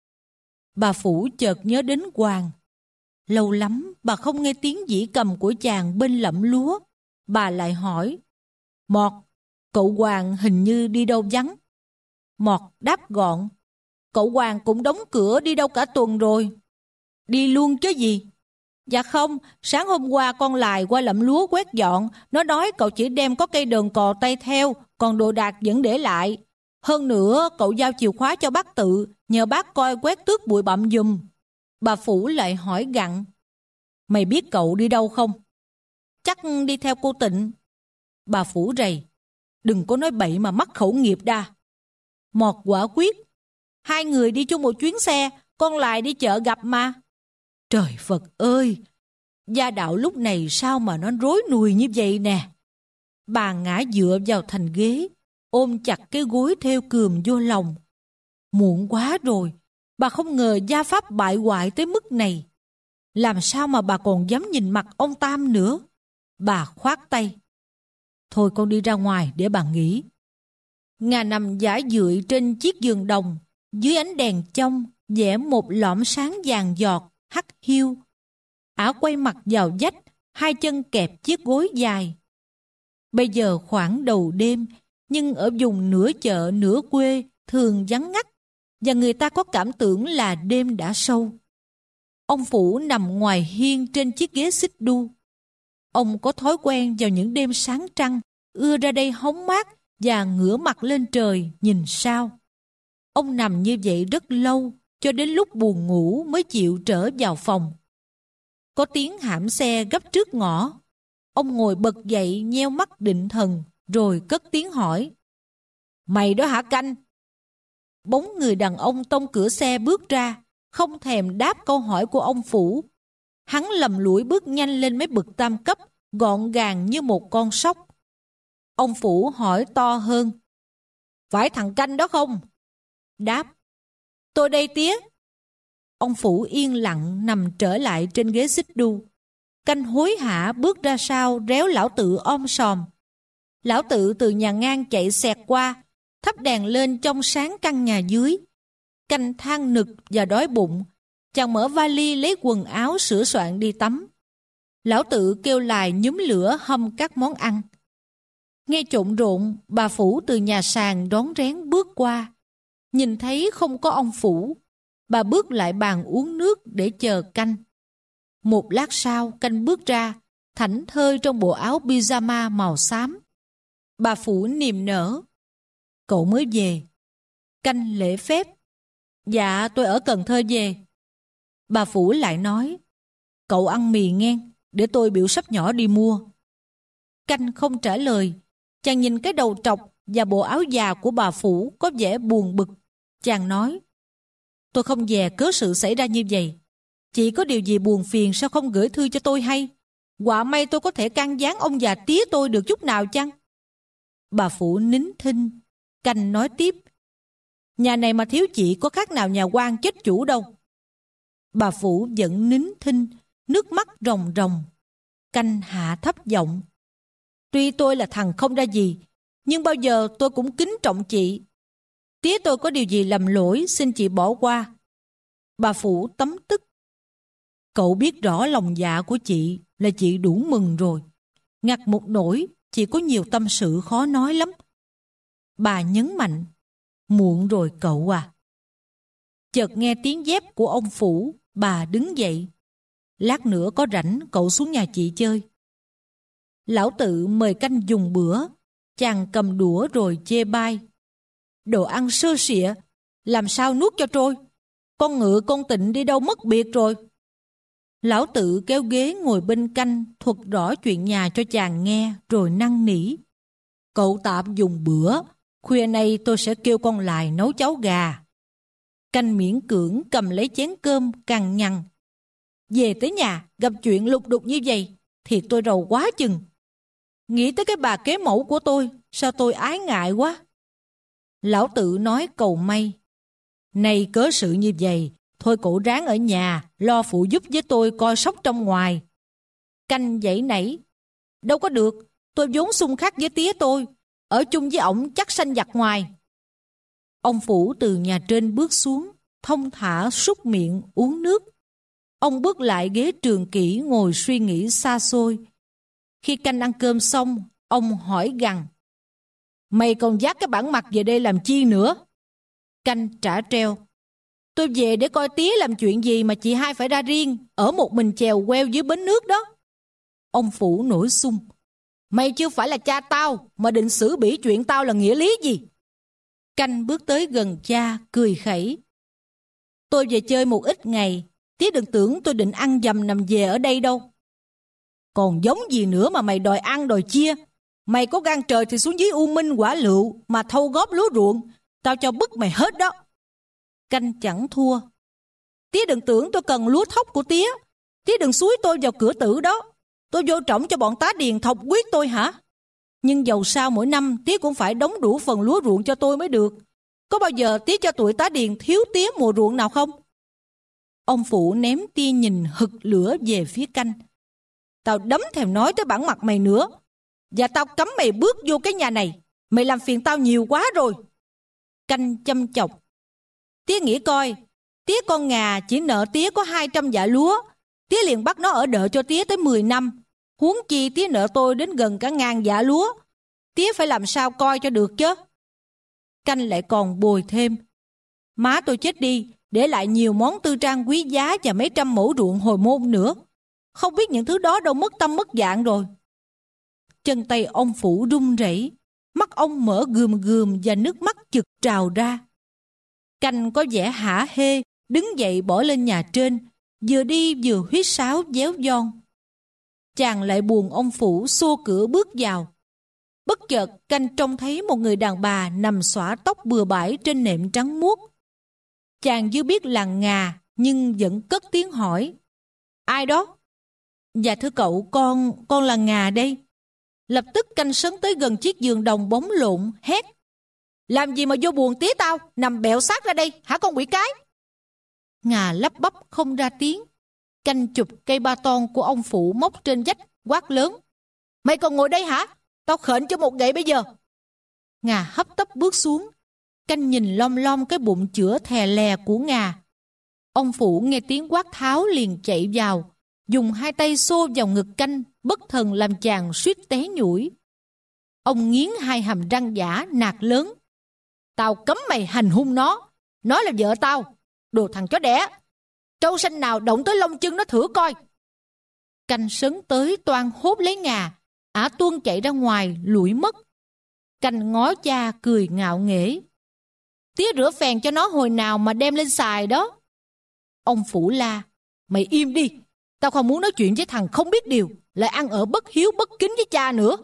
Bà Phủ chợt nhớ đến Hoàng. Lâu lắm bà không nghe tiếng dĩ cầm của chàng bên lẫm lúa. Bà lại hỏi. Mọt, cậu Hoàng hình như đi đâu vắng. Mọt đáp gọn. Cậu Hoàng cũng đóng cửa đi đâu cả tuần rồi. Đi luôn chứ gì? Dạ không, sáng hôm qua con Lài qua lẫm lúa quét dọn. Nó nói cậu chỉ đem có cây đờn cò tay theo, còn đồ đạc vẫn để lại. Hơn nữa cậu giao chìa khóa cho bác Tự, nhờ bác coi quét tước bụi bặm giùm. Bà Phủ lại hỏi gặng. Mày biết cậu đi đâu không? Chắc đi theo cô Tịnh. Bà Phủ rầy. Đừng có nói bậy mà mắc khẩu nghiệp đa. Mọt quả quyết. Hai người đi chung một chuyến xe, con Lài đi chợ gặp mà. Trời Phật ơi! Gia đạo lúc này sao mà nó rối nùi như vậy nè. Bà ngã dựa vào thành ghế, ôm chặt cái gối theo cườm vô lòng. Muộn quá rồi, bà không ngờ gia pháp bại hoại tới mức này. Làm sao mà bà còn dám nhìn mặt ông Tam nữa? Bà khoát tay. Thôi con đi ra ngoài để bà nghỉ. Ngà nằm giả dựa trên chiếc giường đồng, dưới ánh đèn trong, vẽ một lõm sáng vàng giọt, hắt hiu. Ả quay mặt vào vách, hai chân kẹp chiếc gối dài. Bây giờ khoảng đầu đêm, nhưng ở vùng nửa chợ nửa quê thường vắng ngắt, và người ta có cảm tưởng là đêm đã sâu. Ông Phủ nằm ngoài hiên trên chiếc ghế xích đu. Ông có thói quen vào những đêm sáng trăng, ưa ra đây hóng mát và ngửa mặt lên trời nhìn sao. Ông nằm như vậy rất lâu, cho đến lúc buồn ngủ mới chịu trở vào phòng. Có tiếng hãm xe gấp trước ngõ. Ông ngồi bật dậy nheo mắt định thần, rồi cất tiếng hỏi. Mày đó hả Canh? Bóng người đàn ông tông cửa xe bước ra, không thèm đáp câu hỏi của ông Phủ. Hắn lầm lũi bước nhanh lên mấy bậc tam cấp, gọn gàng như một con sóc. Ông Phủ hỏi to hơn. Phải thằng Canh đó không? Đáp. Tôi đây tía. Ông Phủ yên lặng nằm trở lại trên ghế xích đu. Canh hối hả bước ra sau réo lão Tự om sòm. Lão Tự từ nhà ngang chạy xẹt qua, thắp đèn lên trong sáng căn nhà dưới. Canh than nực và đói bụng. Chàng mở vali lấy quần áo sửa soạn đi tắm. Lão Tự kêu Lài nhúm lửa hâm các món ăn. Nghe trộn rộn, bà Phủ từ nhà sàn đón rén bước qua. Nhìn thấy không có ông Phủ, bà bước lại bàn uống nước để chờ Canh. Một lát sau Canh bước ra, thảnh thơi trong bộ áo pyjama màu xám. Bà Phủ niềm nở. Cậu mới về. Canh lễ phép. Dạ tôi ở Cần Thơ về. Bà Phủ lại nói. Cậu ăn mì nghe, để tôi biểu sắp nhỏ đi mua. Canh không trả lời. Chàng nhìn cái đầu trọc và bộ áo già của bà Phủ có vẻ buồn bực. Chàng nói. Tôi không dè cớ sự xảy ra như vậy. Chị có điều gì buồn phiền sao không gửi thư cho tôi hay? Quả may tôi có thể can gián ông già tía tôi được chút nào chăng? Bà Phủ nín thinh. Canh nói tiếp. Nhà này mà thiếu chị có khác nào nhà quan chết chủ đâu. Bà Phủ vẫn nín thinh, nước mắt ròng ròng. Canh hạ thấp giọng. Tuy tôi là thằng không ra gì, nhưng bao giờ tôi cũng kính trọng chị. Tía tôi có điều gì lầm lỗi xin chị bỏ qua. Bà Phủ tấm tức. Cậu biết rõ lòng dạ của chị là chị đủ mừng rồi. Ngặt một nỗi, chị có nhiều tâm sự khó nói lắm. Bà nhấn mạnh. Muộn rồi cậu à. Chợt nghe tiếng dép của ông Phủ, bà đứng dậy. Lát nữa có rảnh cậu xuống nhà chị chơi. Lão Tự mời Canh dùng bữa. Chàng cầm đũa rồi chê bai. Đồ ăn sơ sịa, làm sao nuốt cho trôi. Con Ngự con Tịnh đi đâu mất biệt rồi. Lão Tự kéo ghế ngồi bên Canh, thuật rõ chuyện nhà cho chàng nghe, rồi năn nỉ. Cậu tạm dùng bữa, khuya nay tôi sẽ kêu con Lài nấu cháo gà. Canh miễn cưỡng cầm lấy chén cơm cằn nhằn. Về tới nhà gặp chuyện lục đục như vậy thì tôi rầu quá chừng. Nghĩ tới cái bà kế mẫu của tôi, sao tôi ái ngại quá. Lão Tự nói cầu may. Này cớ sự như vậy, thôi cậu ráng ở nhà, lo phụ giúp với tôi coi sóc trong ngoài. Canh giãy nảy. Đâu có được, tôi vốn xung khắc với tía tôi, ở chung với ổng chắc sanh giặc ngoài. Ông Phủ từ nhà trên bước xuống, thong thả súc miệng uống nước. Ông bước lại ghế trường kỷ ngồi suy nghĩ xa xôi. Khi Canh ăn cơm xong, ông hỏi gằn. Mày còn dắt cái bản mặt về đây làm chi nữa? Canh trả treo. Tôi về để coi tía làm chuyện gì mà chị hai phải ra riêng, ở một mình chèo queo dưới bến nước đó. Ông Phủ nổi xung. Mày chưa phải là cha tao, mà định xử bỉ chuyện tao là nghĩa lý gì? Canh bước tới gần cha, cười khẩy. Tôi về chơi một ít ngày, tía đừng tưởng tôi định ăn dầm nằm về ở đây đâu. Còn giống gì nữa mà mày đòi ăn đòi chia? Mày có gan trời thì xuống dưới U Minh Quả Lựu mà thâu góp lúa ruộng, tao cho bứt mày hết đó. Canh chẳng thua. Tía đừng tưởng tôi cần lúa thóc của tía. Tía đừng xúi tôi vào cửa tử đó. Tôi vô trọng cho bọn tá điền thọc quyết tôi hả? Nhưng dầu sao mỗi năm tía cũng phải đóng đủ phần lúa ruộng cho tôi mới được. Có bao giờ tía cho tụi tá điền thiếu tía mùa ruộng nào không? Ông Phụ ném tia nhìn hực lửa về phía Canh. Tao đấm thèm nói tới bản mặt mày nữa. Và tao cấm mày bước vô cái nhà này. Mày làm phiền tao nhiều quá rồi. Canh châm chọc. Tía nghĩ coi, tía con Ngà chỉ nợ tía có hai trăm dạ lúa. Tía liền bắt nó ở đợ cho tía tới mười năm. Huống chi tía nợ tôi đến gần cả ngàn dạ lúa. Tía phải làm sao coi cho được chứ. Canh lại còn bồi thêm. Má tôi chết đi, để lại nhiều món tư trang quý giá và mấy trăm mẫu ruộng hồi môn nữa. Không biết những thứ đó đâu mất tâm mất dạng rồi. Chân tay ông Phủ run rẩy, mắt ông mở gườm gườm và nước mắt chực trào ra. Canh có vẻ hả hê, đứng dậy bỏ lên nhà trên, vừa đi vừa huýt sáo déo giòn. Chàng lại buồn ông Phủ xô cửa bước vào. Bất chợt Canh trông thấy một người đàn bà nằm xõa tóc bừa bãi trên nệm trắng muốt. Chàng chưa biết là Ngà nhưng vẫn cất tiếng hỏi. Ai đó? Dạ thưa cậu, con, con là Ngà đây. Lập tức Canh sấn tới gần chiếc giường đồng bóng lộn, hét. Làm gì mà vô buồn tía tao, nằm bẹo sát ra đây, hả con quỷ cái? Ngà lắp bắp không ra tiếng. Canh chụp cây ba ton của ông Phụ móc trên vách, quát lớn. Mày còn ngồi đây hả? Tao khệnh cho một gậy bây giờ. Ngà hấp tấp bước xuống. Canh nhìn lom lom cái bụng chữa thè lè của Ngà. Ông Phụ nghe tiếng quát tháo liền chạy vào, dùng hai tay xô vào ngực Canh, bất thần làm chàng suýt té nhũi. Ông nghiến hai hàm răng giả nạt lớn. Tao cấm mày hành hung nó. Nó là vợ tao. Đồ thằng chó đẻ. Trâu xanh nào động tới lông chân nó thử coi. Canh sấn tới toan hốt lấy Ngà. Ả tuôn chạy ra ngoài lủi mất. Canh ngó cha cười ngạo nghễ. Tía rửa phèn cho nó hồi nào mà đem lên xài đó. Ông Phủ la. Mày im đi. Tao không muốn nói chuyện với thằng không biết điều, lại ăn ở bất hiếu bất kính với cha nữa.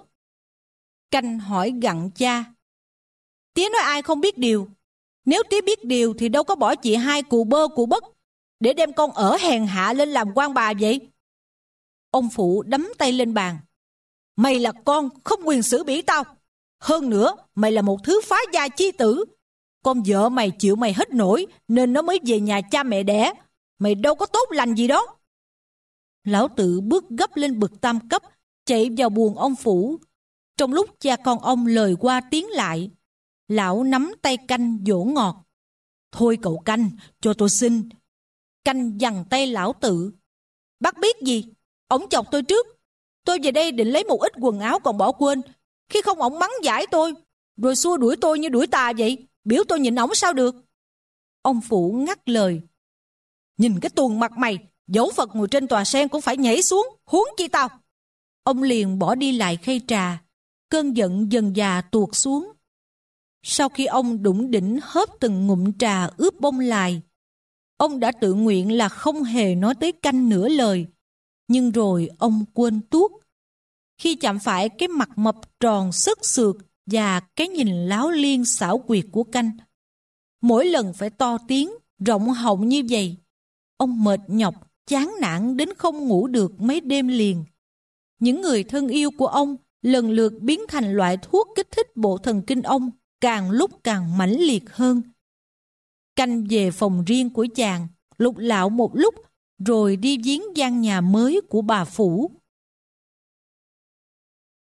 Canh hỏi gặng cha. Tía nói ai không biết điều? Nếu tía biết điều thì đâu có bỏ chị hai cụ bơ cụ bất để đem con ở hèn hạ lên làm quan bà vậy? Ông Phụ đấm tay lên bàn. Mày là con không quyền xử bỉ tao. Hơn nữa mày là một thứ phá gia chi tử. Con vợ mày chịu mày hết nổi nên nó mới về nhà cha mẹ đẻ. Mày đâu có tốt lành gì đó. Lão Tự bước gấp lên bậc tam cấp, chạy vào buồng ông Phủ. Trong lúc cha con ông lời qua tiếng lại, lão nắm tay Canh dỗ ngọt. Thôi cậu Canh, cho tôi xin. Canh giằng tay lão Tự. Bác biết gì? Ổng chọc tôi trước. Tôi về đây định lấy một ít quần áo còn bỏ quên. Khi không ổng mắng giải tôi, rồi xua đuổi tôi như đuổi tà vậy. Biểu tôi nhịn ổng sao được? Ông Phủ ngắt lời. Nhìn cái tuồng mặt mày, dẫu Phật ngồi trên tòa sen cũng phải nhảy xuống, huống chi tao. Ông liền bỏ đi lại khay trà. Cơn giận dần dà tuột xuống. Sau khi ông đủng đỉnh hớp từng ngụm trà ướp bông lài, ông đã tự nguyện là không hề nói tới Canh nửa lời. Nhưng rồi ông quên tuốt. Khi chạm phải cái mặt mập tròn sức sượt và cái nhìn láo liên xảo quyệt của Canh, mỗi lần phải to tiếng, rộng họng như vậy, ông mệt nhọc, chán nản đến không ngủ được mấy đêm liền. Những người thân yêu của ông lần lượt biến thành loại thuốc kích thích bộ thần kinh ông càng lúc càng mãnh liệt hơn. Canh về phòng riêng của chàng, lục lạo một lúc, rồi đi viếng gian nhà mới của bà Phủ.